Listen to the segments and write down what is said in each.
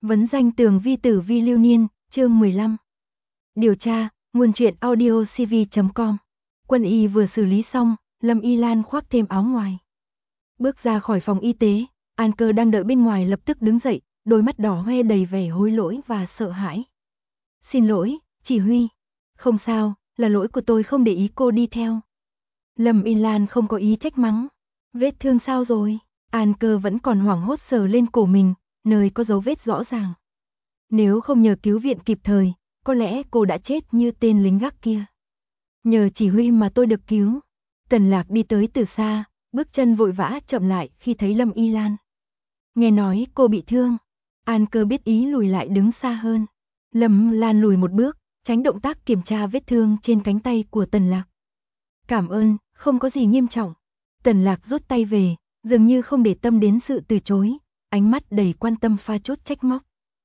Vấn danh tường vi tử vi lưu niên, chương 15. Điều tra, nguồn truyện audio cv.com. Quân y vừa xử lý xong, Lâm Y Lan khoác thêm áo ngoài. Bước ra khỏi phòng y tế, An Cơ đang đợi bên ngoài lập tức đứng dậy, đôi mắt đỏ hoe đầy vẻ hối lỗi và sợ hãi. Xin lỗi, chỉ huy. Không sao, là lỗi của tôi không để ý cô đi theo. Lâm Y Lan không có ý trách mắng. Vết thương sao rồi? An Cơ vẫn còn hoảng hốt sờ lên cổ mình, nơi có dấu vết rõ ràng. Nếu không nhờ cứu viện kịp thời, có lẽ cô đã chết như tên lính gác kia. Nhờ chỉ huy mà tôi được cứu. Tần Lạc đi tới từ xa, bước chân vội vã chậm lại khi thấy Lâm Y Lan. Nghe nói cô bị thương. An Cơ biết ý lùi lại đứng xa hơn. Lâm Lan lùi một bước, tránh động tác kiểm tra vết thương trên cánh tay của Tần Lạc. Cảm ơn, không có gì nghiêm trọng. Tần Lạc rút tay về, dường như không để tâm đến sự từ chối, ánh mắt đầy quan tâm pha chút trách móc.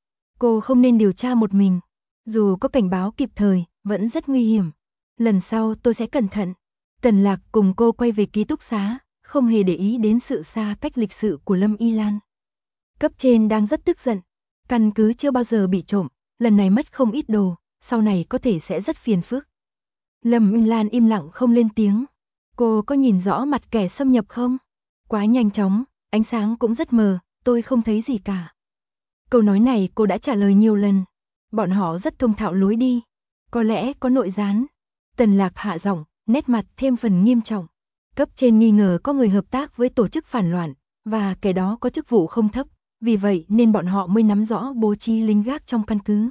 Cô không nên điều tra một mình, dù có cảnh báo kịp thời, vẫn rất nguy hiểm. Lần sau tôi sẽ cẩn thận. Tần Lạc cùng cô quay về ký túc xá, không hề để ý đến sự xa cách lịch sự của Lâm Y Lan. Cấp trên đang rất tức giận, căn cứ chưa bao giờ bị trộm, lần này mất không ít đồ, sau này có thể sẽ rất phiền phức. Lâm Y Lan im lặng không lên tiếng. Cô có nhìn rõ mặt kẻ xâm nhập không? Quá nhanh chóng, ánh sáng cũng rất mờ, tôi không thấy gì cả. Câu nói này cô đã trả lời nhiều lần. Bọn họ rất thông thạo lối đi. Có lẽ có nội gián. Tần Lạc hạ giọng, nét mặt thêm phần nghiêm trọng. Cấp trên nghi ngờ có người hợp tác với tổ chức phản loạn, và kẻ đó có chức vụ không thấp, vì vậy nên bọn họ mới nắm rõ bố trí lính gác trong căn cứ.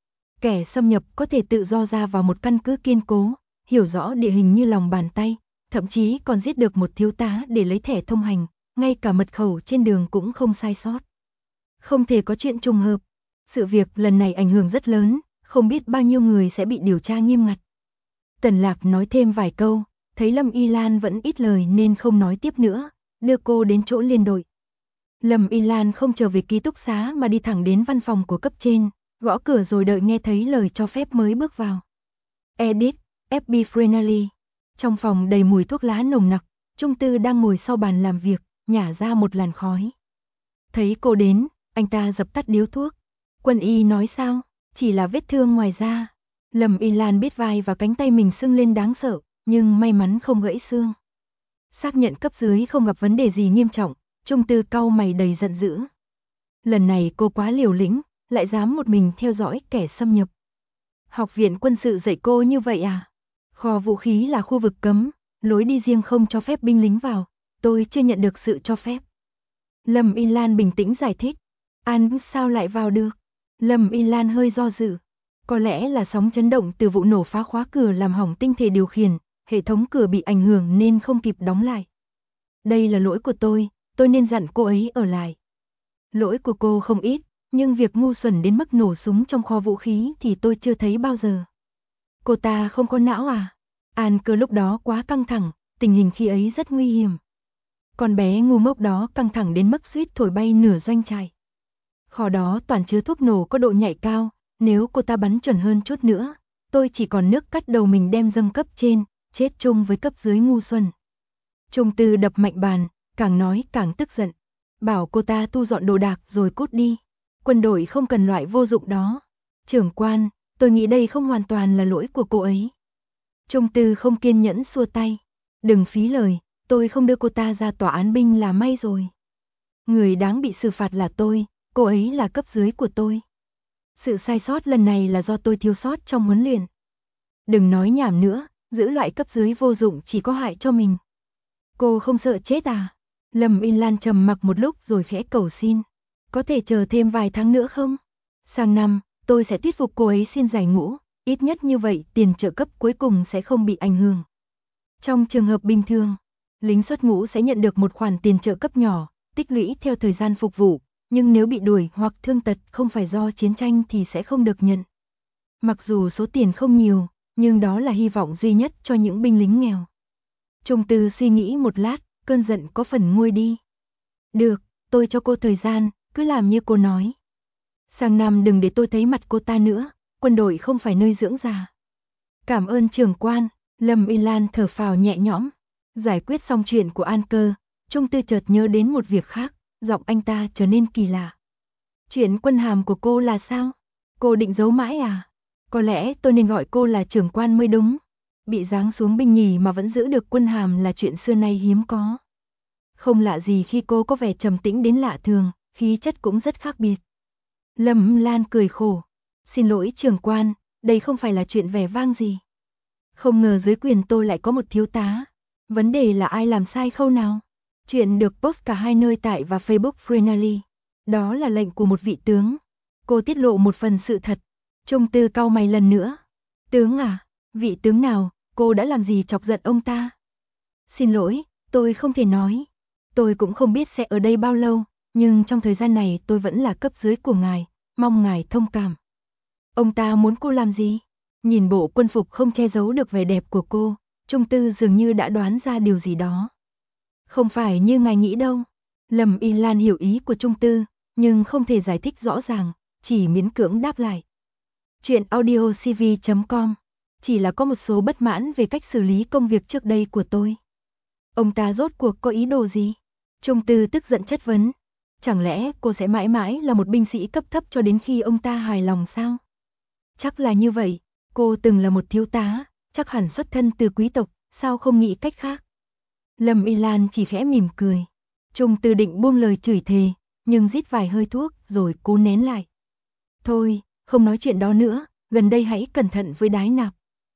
Kẻ xâm nhập có thể tự do ra vào một căn cứ kiên cố, hiểu rõ địa hình như lòng bàn tay, thậm chí còn giết được một thiếu tá để lấy thẻ thông hành, ngay cả mật khẩu trên đường cũng không sai sót. Không thể có chuyện trùng hợp. Sự việc lần này ảnh hưởng rất lớn, không biết bao nhiêu người sẽ bị điều tra nghiêm ngặt. Tần Lạc nói thêm vài câu, thấy Lâm Y Lan vẫn ít lời nên không nói tiếp nữa, đưa cô đến chỗ liên đội. Lâm Y Lan không trở về ký túc xá mà đi thẳng đến văn phòng của cấp trên, gõ cửa rồi đợi nghe thấy lời cho phép mới bước vào. Edit, FB Friendly. Trong phòng đầy mùi thuốc lá nồng nặc, Trung Tư đang ngồi sau bàn làm việc, nhả ra một làn khói. Thấy cô đến, anh ta dập tắt điếu thuốc. Quân y nói sao? Chỉ là vết thương ngoài da. Lâm Y Lan biết vai và cánh tay mình sưng lên đáng sợ, nhưng may mắn không gãy xương. Xác nhận cấp dưới không gặp vấn đề gì nghiêm trọng, Trung Tư cau mày đầy giận dữ. Lần này cô quá liều lĩnh, lại dám một mình theo dõi kẻ xâm nhập. Học viện quân sự dạy cô như vậy à? Kho vũ khí là khu vực cấm, lối đi riêng không cho phép binh lính vào, tôi chưa nhận được sự cho phép. Lâm Y Lan bình tĩnh giải thích. An sao lại vào được? Lâm Y Lan hơi do dự. Có lẽ là sóng chấn động từ vụ nổ phá khóa cửa làm hỏng tinh thể điều khiển, hệ thống cửa bị ảnh hưởng nên không kịp đóng lại. Đây là lỗi của tôi nên dặn cô ấy ở lại. Lỗi của cô không ít, nhưng việc ngu xuẩn đến mức nổ súng trong kho vũ khí thì tôi chưa thấy bao giờ. Cô ta không có não à? An Cơ lúc đó quá căng thẳng, tình hình khi ấy rất nguy hiểm. Con bé ngu ngốc đó căng thẳng đến mức suýt thổi bay nửa doanh trại. Kho đó toàn chứa thuốc nổ có độ nhạy cao, nếu cô ta bắn chuẩn hơn chút nữa, tôi chỉ còn nước cắt đầu mình đem dâng cấp trên, chết chung với cấp dưới ngu xuẩn. Trung Tư đập mạnh bàn, càng nói càng tức giận. Bảo cô ta thu dọn đồ đạc rồi cút đi. Quân đội không cần loại vô dụng đó. Trưởng quan, tôi nghĩ đây không hoàn toàn là lỗi của cô ấy. Trung Tư không kiên nhẫn xua tay. Đừng phí lời, tôi không đưa cô ta ra tòa án binh là may rồi. Người đáng bị xử phạt là tôi, cô ấy là cấp dưới của tôi. Sự sai sót lần này là do tôi thiếu sót trong huấn luyện. Đừng nói nhảm nữa, giữ loại cấp dưới vô dụng chỉ có hại cho mình. Cô không sợ chết à? Lâm Y Lan trầm mặc một lúc rồi khẽ cầu xin. Có thể chờ thêm vài tháng nữa không? Sang năm, tôi sẽ thuyết phục cô ấy xin giải ngũ, ít nhất như vậy tiền trợ cấp cuối cùng sẽ không bị ảnh hưởng. Trong trường hợp bình thường, lính xuất ngũ sẽ nhận được một khoản tiền trợ cấp nhỏ, tích lũy theo thời gian phục vụ, nhưng nếu bị đuổi hoặc thương tật không phải do chiến tranh thì sẽ không được nhận. Mặc dù số tiền không nhiều, nhưng đó là hy vọng duy nhất cho những binh lính nghèo. Trung Tư suy nghĩ một lát, cơn giận có phần nguôi đi. Được, tôi cho cô thời gian, cứ làm như cô nói. Sang năm đừng để tôi thấy mặt cô ta nữa, quân đội không phải nơi dưỡng già. Cảm ơn trưởng quan. Lâm Y Lan thở phào nhẹ nhõm. Giải quyết xong chuyện của An Cơ, Trung Tư chợt nhớ đến một việc khác, giọng anh ta trở nên kỳ lạ. Chuyện quân hàm của cô là sao? Cô định giấu mãi à? Có lẽ tôi nên gọi cô là trưởng quan mới đúng. Bị giáng xuống binh nhì mà vẫn giữ được quân hàm là chuyện xưa nay hiếm có. Không lạ gì khi cô có vẻ trầm tĩnh đến lạ thường, khí chất cũng rất khác biệt. Lâm Lan cười khổ. Xin lỗi trưởng quan, đây không phải là chuyện vẻ vang gì. Không ngờ dưới quyền tôi lại có một thiếu tá. Vấn đề là ai làm sai khâu nào? Chuyện được post cả hai nơi tại và Facebook Freely. Đó là lệnh của một vị tướng. Cô tiết lộ một phần sự thật. Trung Tư cau mày lần nữa. Tướng à? Vị tướng nào? Cô đã làm gì chọc giận ông ta? Xin lỗi, tôi không thể nói. Tôi cũng không biết sẽ ở đây bao lâu, nhưng trong thời gian này tôi vẫn là cấp dưới của ngài, mong ngài thông cảm. Ông ta muốn cô làm gì? Nhìn bộ quân phục không che giấu được vẻ đẹp của cô, Trung Tư dường như đã đoán ra điều gì đó. Không phải như ngài nghĩ đâu. Lâm Y Lan hiểu ý của Trung Tư, nhưng không thể giải thích rõ ràng, chỉ miễn cưỡng đáp lại. Chuyện audiocv.com. Chỉ là có một số bất mãn về cách xử lý công việc trước đây của tôi. Ông ta rốt cuộc có ý đồ gì? Trung Tư tức giận chất vấn. Chẳng lẽ cô sẽ mãi mãi là một binh sĩ cấp thấp cho đến khi ông ta hài lòng sao? Chắc là như vậy, cô từng là một thiếu tá, chắc hẳn xuất thân từ quý tộc, sao không nghĩ cách khác? Lâm Y Lan chỉ khẽ mỉm cười. Trung Tư định buông lời chửi thề, nhưng rít vài hơi thuốc rồi cố nén lại. Thôi, không nói chuyện đó nữa, gần đây hãy cẩn thận với đái nạp.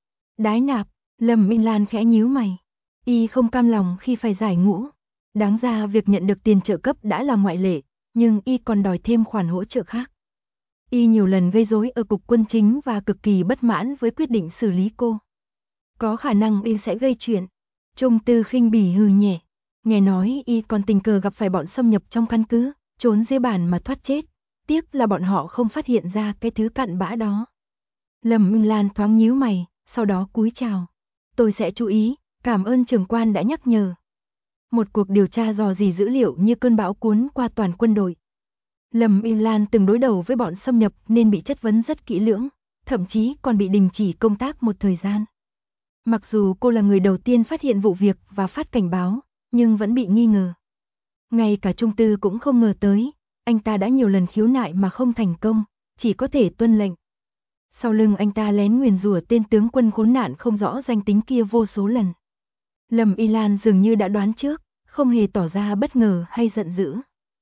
Đái nạp, Lâm Y Lan khẽ nhíu mày. Y không cam lòng khi phải giải ngũ. Đáng ra việc nhận được tiền trợ cấp đã là ngoại lệ, nhưng Y còn đòi thêm khoản hỗ trợ khác. Y nhiều lần gây rối ở cục quân chính và cực kỳ bất mãn với quyết định xử lý cô. Có khả năng Y sẽ gây chuyện. Trung Tư khinh bỉ hừ nhẹ. Nghe nói Y còn tình cờ gặp phải bọn xâm nhập trong căn cứ, trốn dưới bản mà thoát chết. Tiếc là bọn họ không phát hiện ra cái thứ cặn bã đó. Lâm Y Lan thoáng nhíu mày, sau đó cúi chào. Tôi sẽ chú ý, cảm ơn trưởng quan đã nhắc nhở. Một cuộc điều tra dò dỉ dữ liệu như cơn bão cuốn qua toàn quân đội. Lâm Y Lan từng đối đầu với bọn xâm nhập nên bị chất vấn rất kỹ lưỡng, thậm chí còn bị đình chỉ công tác một thời gian. Mặc dù cô là người đầu tiên phát hiện vụ việc và phát cảnh báo, nhưng vẫn bị nghi ngờ. Ngay cả Trung Tư cũng không ngờ tới, anh ta đã nhiều lần khiếu nại mà không thành công, chỉ có thể tuân lệnh. Sau lưng anh ta lén nguyền rủa tên tướng quân khốn nạn không rõ danh tính kia vô số lần. Lâm Y Lan dường như đã đoán trước, không hề tỏ ra bất ngờ hay giận dữ.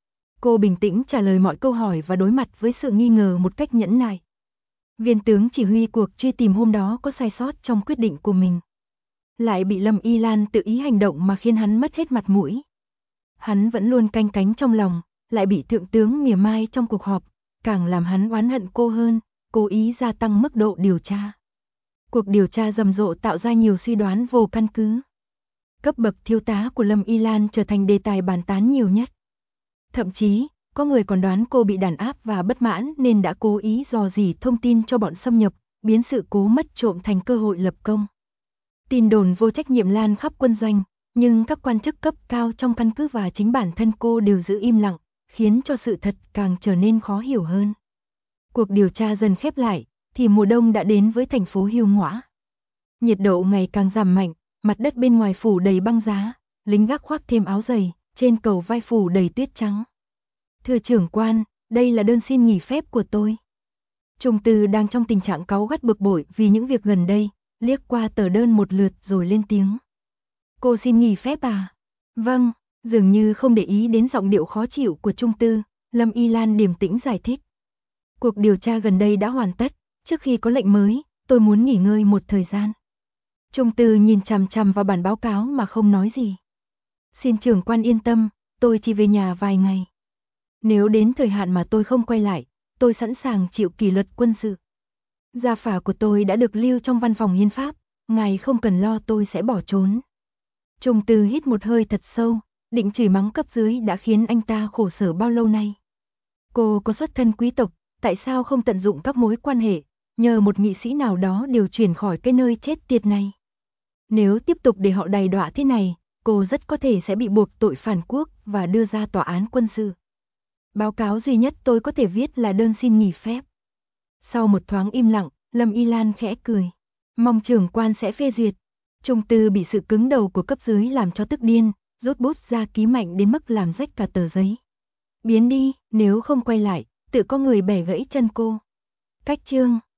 Cô bình tĩnh trả lời mọi câu hỏi và đối mặt với sự nghi ngờ một cách nhẫn nại. Viên tướng chỉ huy cuộc truy tìm hôm đó có sai sót trong quyết định của mình. Lại bị Lâm Y Lan tự ý hành động mà khiến hắn mất hết mặt mũi. Hắn vẫn luôn canh cánh trong lòng, lại bị thượng tướng mỉa mai trong cuộc họp, càng làm hắn oán hận cô hơn, cố ý gia tăng mức độ điều tra. Cuộc điều tra rầm rộ tạo ra nhiều suy đoán vô căn cứ. Cấp bậc thiếu tá của Lâm Y Lan trở thành đề tài bàn tán nhiều nhất. Thậm chí, có người còn đoán cô bị đàn áp và bất mãn nên đã cố ý dò dỉ thông tin cho bọn xâm nhập, biến sự cố mất trộm thành cơ hội lập công. Tin đồn vô trách nhiệm lan khắp quân doanh, nhưng các quan chức cấp cao trong căn cứ và chính bản thân cô đều giữ im lặng, khiến cho sự thật càng trở nên khó hiểu hơn. Cuộc điều tra dần khép lại, thì mùa đông đã đến với thành phố Hiêu Ngõa. Nhiệt độ ngày càng giảm mạnh, mặt đất bên ngoài phủ đầy băng giá, lính gác khoác thêm áo dày, trên cầu vai phủ đầy tuyết trắng. Thưa trưởng quan, đây là đơn xin nghỉ phép của tôi. Trung Tư đang trong tình trạng cáu gắt bực bội vì những việc gần đây, liếc qua tờ đơn một lượt rồi lên tiếng. Cô xin nghỉ phép à? Vâng, dường như không để ý đến giọng điệu khó chịu của Trung Tư, Lâm Y Lan điềm tĩnh giải thích. Cuộc điều tra gần đây đã hoàn tất, trước khi có lệnh mới, tôi muốn nghỉ ngơi một thời gian. Trung Tư nhìn chằm chằm vào bản báo cáo mà không nói gì. Xin trưởng quan yên tâm, tôi chỉ về nhà vài ngày. Nếu đến thời hạn mà tôi không quay lại, tôi sẵn sàng chịu kỷ luật quân sự. Gia phả của tôi đã được lưu trong văn phòng hiến pháp, ngài không cần lo tôi sẽ bỏ trốn. Trung Tư hít một hơi thật sâu, định chửi mắng cấp dưới đã khiến anh ta khổ sở bao lâu nay. Cô có xuất thân quý tộc, tại sao không tận dụng các mối quan hệ, nhờ một nghị sĩ nào đó điều chuyển khỏi cái nơi chết tiệt này. Nếu tiếp tục để họ đày đọa thế này, cô rất có thể sẽ bị buộc tội phản quốc và đưa ra tòa án quân sự. Báo cáo duy nhất tôi có thể viết là đơn xin nghỉ phép. Sau một thoáng im lặng, Lâm Y Lan khẽ cười. Mong trưởng quan sẽ phê duyệt. Trung Tư bị sự cứng đầu của cấp dưới làm cho tức điên, rút bút ra ký mạnh đến mức làm rách cả tờ giấy. Biến đi, nếu không quay lại, tự có người bẻ gãy chân cô. Cách chương